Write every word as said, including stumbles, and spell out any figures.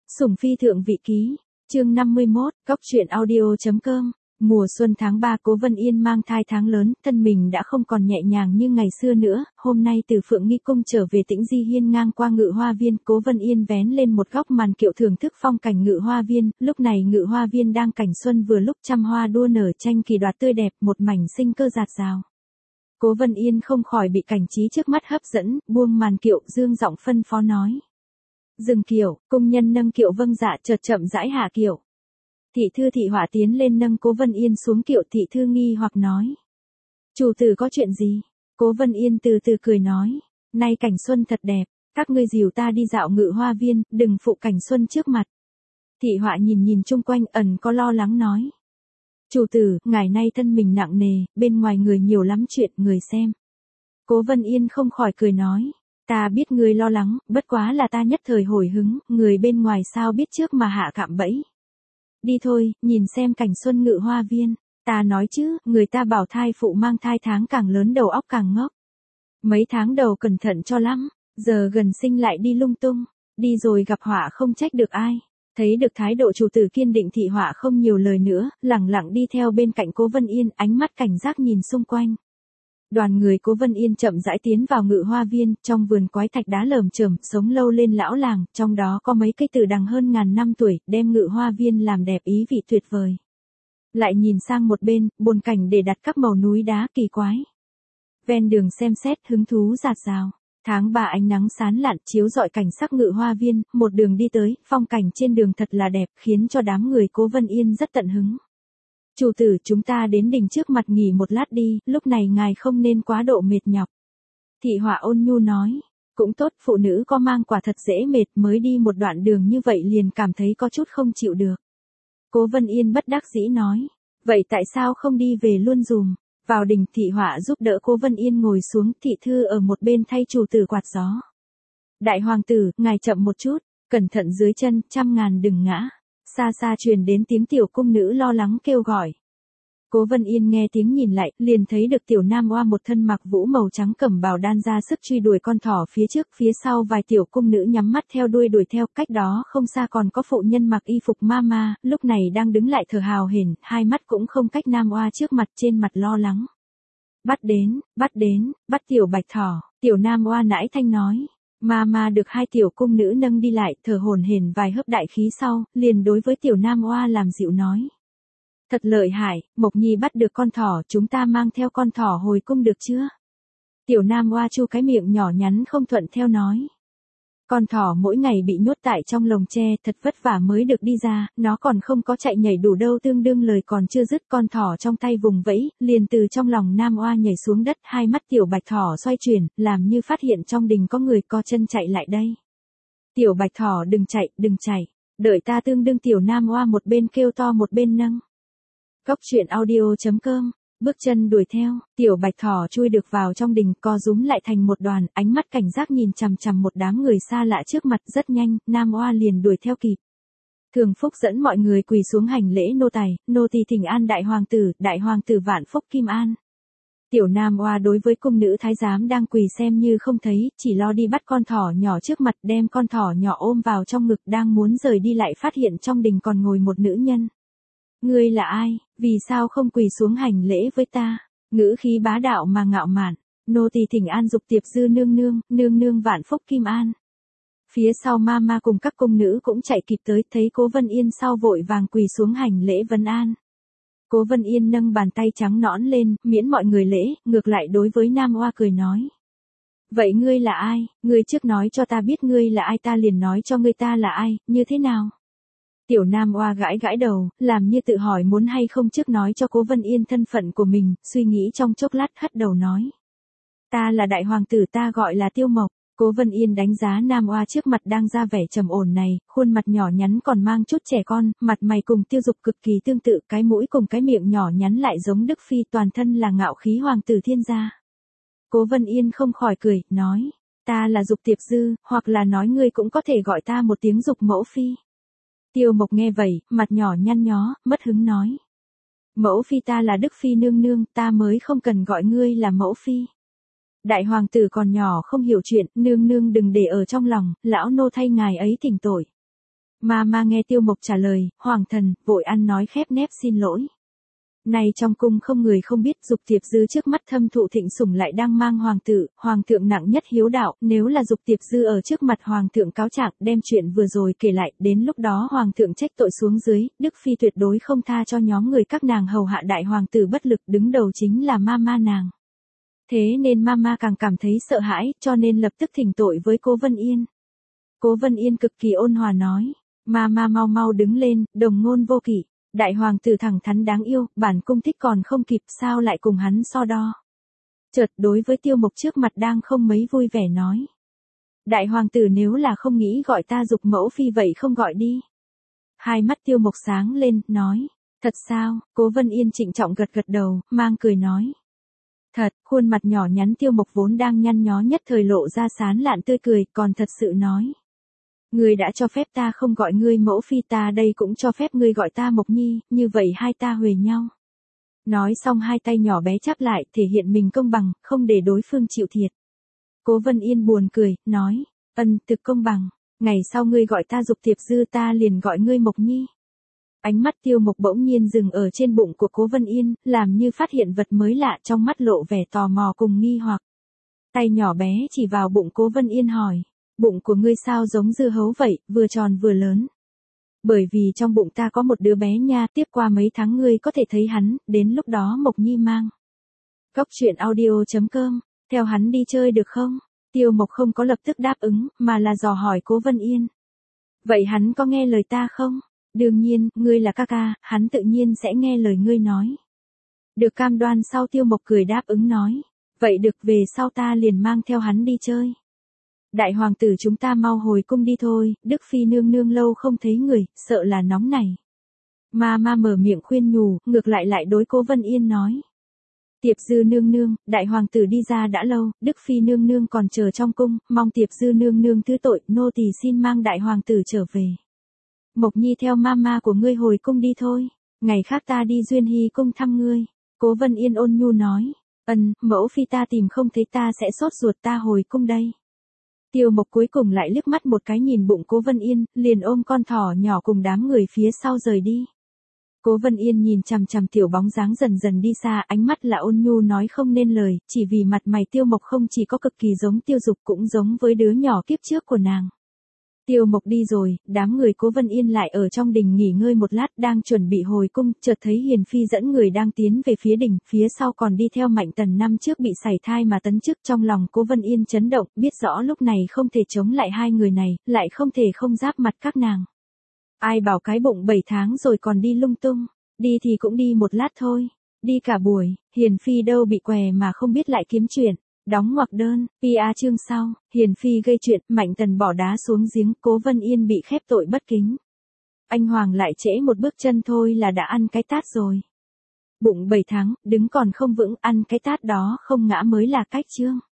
Sủng phi thượng vị ký, chương năm mươi mốt, cóc truyện audio.com. Mùa xuân tháng ba, Cố Vân Yên mang thai tháng lớn, thân mình đã không còn nhẹ nhàng như ngày xưa nữa. Hôm nay từ Phượng Nghi Cung trở về Tĩnh Di Hiên ngang qua Ngự Hoa Viên, Cố Vân Yên vén lên một góc màn kiệu thưởng thức phong cảnh Ngự Hoa Viên. Lúc này Ngự Hoa Viên đang cảnh xuân, vừa lúc trăm hoa đua nở, tranh kỳ đoạt tươi đẹp, một mảnh sinh cơ rạt rào. Cố Vân Yên không khỏi bị cảnh trí trước mắt hấp dẫn, buông màn kiệu, dương giọng phân phó nói: "Dừng kiệu." Cung nhân nâng kiệu vâng dạ, chợt chậm rãi hạ kiệu. Thị thư Thị Họa tiến lên nâng Cố Vân Yên xuống kiệu. Thị thư nghi hoặc nói: "Chủ tử có chuyện gì?" Cố Vân Yên từ từ cười nói: "Nay cảnh xuân thật đẹp, các ngươi dìu ta đi dạo Ngự Hoa Viên, đừng phụ cảnh xuân trước mặt." Thị Họa nhìn nhìn chung quanh, ẩn có lo lắng nói: "Chủ tử, ngài nay thân mình nặng nề, bên ngoài người nhiều lắm chuyện, người xem." Cố Vân Yên không khỏi cười nói: "Ta biết ngươi lo lắng, bất quá là ta nhất thời hồi hứng, người bên ngoài sao biết trước mà hạ cạm bẫy. Đi thôi, nhìn xem cảnh xuân Ngự Hoa Viên. Ta nói chứ, người ta bảo thai phụ mang thai tháng càng lớn đầu óc càng ngốc. Mấy tháng đầu cẩn thận cho lắm, giờ gần sinh lại đi lung tung, đi rồi gặp họa không trách được ai." Thấy được thái độ chủ tử kiên định, Thị Họa không nhiều lời nữa, lẳng lặng đi theo bên cạnh Cố Vân Yên, ánh mắt cảnh giác nhìn xung quanh. Đoàn người Cố Vân Yên chậm rãi tiến vào Ngự Hoa Viên, trong vườn quái thạch đá lởm chởm, sống lâu lên lão làng, trong đó có mấy cây từ đằng hơn ngàn năm tuổi, đem Ngự Hoa Viên làm đẹp ý vị tuyệt vời. Lại nhìn sang một bên, bồn cảnh để đặt các màu núi đá kỳ quái. Ven đường xem xét, hứng thú rạt rào. Tháng ba ánh nắng sáng lạn chiếu rọi cảnh sắc Ngự Hoa Viên, một đường đi tới, phong cảnh trên đường thật là đẹp, khiến cho đám người Cố Vân Yên rất tận hứng. "Chủ tử, chúng ta đến đình trước mặt nghỉ một lát đi, lúc này ngài không nên quá độ mệt nhọc." Thị Họa ôn nhu nói: "Cũng tốt, phụ nữ có mang quả thật dễ mệt, mới đi một đoạn đường như vậy liền cảm thấy có chút không chịu được." Cố Vân Yên bất đắc dĩ nói: "Vậy tại sao không đi về luôn dùm?" Vào đình, Thị Họa giúp đỡ Cố Vân Yên ngồi xuống, thị thư ở một bên thay chủ tử quạt gió. "Đại hoàng tử, ngài chậm một chút, cẩn thận dưới chân, trăm ngàn đừng ngã." Xa xa truyền đến tiếng tiểu cung nữ lo lắng kêu gọi. Cố Vân Yên nghe tiếng nhìn lại, liền thấy được tiểu nam oa một thân mặc vũ màu trắng cẩm bào đan ra sức truy đuổi con thỏ phía trước, phía sau vài tiểu cung nữ nhắm mắt theo đuôi đuổi theo, cách đó không xa còn có phụ nhân mặc y phục ma ma, lúc này đang đứng lại thở hào hển, hai mắt cũng không cách nam oa trước mặt, trên mặt lo lắng. "Bắt đến, bắt đến, bắt tiểu bạch thỏ." Tiểu nam oa nãi thanh nói. Ma ma được hai tiểu cung nữ nâng đi lại, thở hổn hển vài hớp đại khí sau, liền đối với tiểu nam oa làm dịu nói: "Thật lợi hại, Mộc Nhi bắt được con thỏ, chúng ta mang theo con thỏ hồi cung được chưa?" Tiểu nam oa chu cái miệng nhỏ nhắn không thuận theo nói: "Con thỏ mỗi ngày bị nhốt tại trong lồng tre, thật vất vả mới được đi ra, nó còn không có chạy nhảy đủ đâu." Tương đương lời còn chưa dứt, con thỏ trong tay vùng vẫy, liền từ trong lòng nam oa nhảy xuống đất, hai mắt tiểu bạch thỏ xoay chuyển, làm như phát hiện trong đình có người, co chân chạy lại đây. "Tiểu bạch thỏ đừng chạy, đừng chạy, đợi ta." Tương đương tiểu nam oa một bên kêu to một bên nâng. Cóc truyện audio.com. Bước chân đuổi theo, tiểu bạch thỏ chui được vào trong đình, co rúm lại thành một đoàn, ánh mắt cảnh giác nhìn chằm chằm một đám người xa lạ trước mặt. Rất nhanh, nam oa liền đuổi theo kịp. Thường Phúc dẫn mọi người quỳ xuống hành lễ: "Nô tài, nô tỳ thỉnh an đại hoàng tử, đại hoàng tử vạn phúc kim an." Tiểu nam oa đối với cung nữ thái giám đang quỳ xem như không thấy, chỉ lo đi bắt con thỏ nhỏ trước mặt, đem con thỏ nhỏ ôm vào trong ngực, đang muốn rời đi lại phát hiện trong đình còn ngồi một nữ nhân. "Ngươi là ai, vì sao không quỳ xuống hành lễ với ta?" Ngữ khí bá đạo mà ngạo mạn. "Nô tỳ thỉnh an Dục Tiệp Dư nương nương, nương nương vạn phúc kim an." Phía sau ma ma cùng các cung nữ cũng chạy kịp tới, thấy Cố Vân Yên sau vội vàng quỳ xuống hành lễ vấn an. Cố Vân Yên nâng bàn tay trắng nõn lên, miễn mọi người lễ, ngược lại đối với nam oa cười nói: "Vậy ngươi là ai, ngươi trước nói cho ta biết ngươi là ai, ta liền nói cho ngươi ta là ai, như thế nào?" Tiểu nam oa gãi gãi đầu, làm như tự hỏi muốn hay không trước nói cho Cố Vân Yên thân phận của mình, suy nghĩ trong chốc lát hất đầu nói: "Ta là đại hoàng tử, ta gọi là Tiêu Mộc." Cố Vân Yên đánh giá nam oa trước mặt đang ra vẻ trầm ổn này, khuôn mặt nhỏ nhắn còn mang chút trẻ con, mặt mày cùng Tiêu Dục cực kỳ tương tự, cái mũi cùng cái miệng nhỏ nhắn lại giống Đức Phi, toàn thân là ngạo khí hoàng tử thiên gia. Cố Vân Yên không khỏi cười, nói: "Ta là Dục Tiệp Dư, hoặc là nói ngươi cũng có thể gọi ta một tiếng Dục mẫu phi." Tiêu Mộc nghe vậy, mặt nhỏ nhăn nhó, mất hứng nói: "Mẫu phi ta là Đức Phi nương nương, ta mới không cần gọi ngươi là mẫu phi. Đại hoàng tử còn nhỏ không hiểu chuyện, nương nương đừng để ở trong lòng, lão nô thay ngài ấy thỉnh tội." Mama nghe Tiêu Mộc trả lời, hoàng thần, vội ăn nói khép nép xin lỗi. Này trong cung không người không biết Dục Tiệp Dư trước mắt thâm thụ thịnh sủng lại đang mang hoàng tử, hoàng thượng nặng nhất hiếu đạo, nếu là Dục Tiệp Dư ở trước mặt hoàng thượng cáo trạng đem chuyện vừa rồi kể lại, đến lúc đó hoàng thượng trách tội xuống dưới, Đức Phi tuyệt đối không tha cho nhóm người các nàng hầu hạ đại hoàng tử bất lực, đứng đầu chính là Mama nàng. Thế nên Mama càng cảm thấy sợ hãi, cho nên lập tức thỉnh tội với Cố Vân Yên. Cố Vân Yên cực kỳ ôn hòa nói, Mama mau mau đứng lên, đồng ngôn vô kỷ. Đại hoàng tử thẳng thắn đáng yêu, bản cung thích còn không kịp, sao lại cùng hắn so đo. Chợt đối với Tiêu Mộc trước mặt đang không mấy vui vẻ nói. Đại hoàng tử nếu là không nghĩ gọi ta Dục mẫu phi vậy không gọi đi. Hai mắt Tiêu Mộc sáng lên, nói. Thật sao, Cố Vân Yên trịnh trọng gật gật đầu, mang cười nói. Thật, khuôn mặt nhỏ nhắn Tiêu Mộc vốn đang nhăn nhó nhất thời lộ ra sán lạn tươi cười, còn thật sự nói. Ngươi đã cho phép ta không gọi ngươi mẫu phi, ta đây cũng cho phép ngươi gọi ta Mộc Nhi, như vậy hai ta huề nhau. Nói xong hai tay nhỏ bé chắp lại, thể hiện mình công bằng, không để đối phương chịu thiệt. Cố Vân Yên buồn cười, nói, ân, thực công bằng, ngày sau ngươi gọi ta Dục Tiệp Dư ta liền gọi ngươi Mộc Nhi. Ánh mắt Tiêu Mộc bỗng nhiên dừng ở trên bụng của Cố Vân Yên, làm như phát hiện vật mới lạ, trong mắt lộ vẻ tò mò cùng nghi hoặc. Tay nhỏ bé chỉ vào bụng Cố Vân Yên hỏi. Bụng của ngươi sao giống dưa hấu vậy, vừa tròn vừa lớn. Bởi vì trong bụng ta có một đứa bé nha, tiếp qua mấy tháng ngươi có thể thấy hắn, đến lúc đó Mộc Nhi mang. Cốc truyện audio chấm com, theo hắn đi chơi được không? Tiêu Mộc không có lập tức đáp ứng, mà là dò hỏi Cố Vân Yên. Vậy hắn có nghe lời ta không? Đương nhiên, ngươi là ca ca, hắn tự nhiên sẽ nghe lời ngươi nói. Được cam đoan sau Tiêu Mộc cười đáp ứng nói. Vậy được, về sau ta liền mang theo hắn đi chơi. Đại hoàng tử chúng ta mau hồi cung đi thôi, Đức Phi nương nương lâu không thấy người, sợ là nóng này. Mama mở miệng khuyên nhủ, ngược lại lại đối Cố Vân Yên nói. Tiệp Dư nương nương, đại hoàng tử đi ra đã lâu, Đức Phi nương nương còn chờ trong cung, mong Tiệp Dư nương nương thứ tội, nô tỳ xin mang đại hoàng tử trở về. Mộc Nhi theo mama của ngươi hồi cung đi thôi, ngày khác ta đi Duyên Hy cung thăm ngươi. Cố Vân Yên ôn nhu nói, ân, mẫu phi ta tìm không thấy ta sẽ sốt ruột ta hồi cung đây. Tiêu Mộc cuối cùng lại liếc mắt một cái nhìn bụng Cố Vân Yên, liền ôm con thỏ nhỏ cùng đám người phía sau rời đi. Cố Vân Yên nhìn chằm chằm tiểu bóng dáng dần dần đi xa, ánh mắt là ôn nhu nói không nên lời, chỉ vì mặt mày Tiêu Mộc không chỉ có cực kỳ giống Tiêu Dục cũng giống với đứa nhỏ kiếp trước của nàng. Tiêu Mộc đi rồi, đám người Cố Vân Yên lại ở trong đình nghỉ ngơi một lát, đang chuẩn bị hồi cung, chợt thấy Hiền Phi dẫn người đang tiến về phía đình, phía sau còn đi theo Mạnh Tần năm trước bị sảy thai mà tấn chức, trong lòng Cố Vân Yên chấn động, biết rõ lúc này không thể chống lại hai người này, lại không thể không giáp mặt các nàng. Ai bảo cái bụng bảy tháng rồi còn đi lung tung, đi thì cũng đi một lát thôi, đi cả buổi, Hiền Phi đâu bị què mà không biết lại kiếm chuyện. Đóng ngoặc đơn, pê a chương sau, Hiền Phi gây chuyện, Mạnh Tần bỏ đá xuống giếng, Cố Vân Yên bị khép tội bất kính. Anh Hoàng lại trễ một bước chân thôi là đã ăn cái tát rồi. Bụng bảy tháng, đứng còn không vững, ăn cái tát đó không ngã mới là cách chương.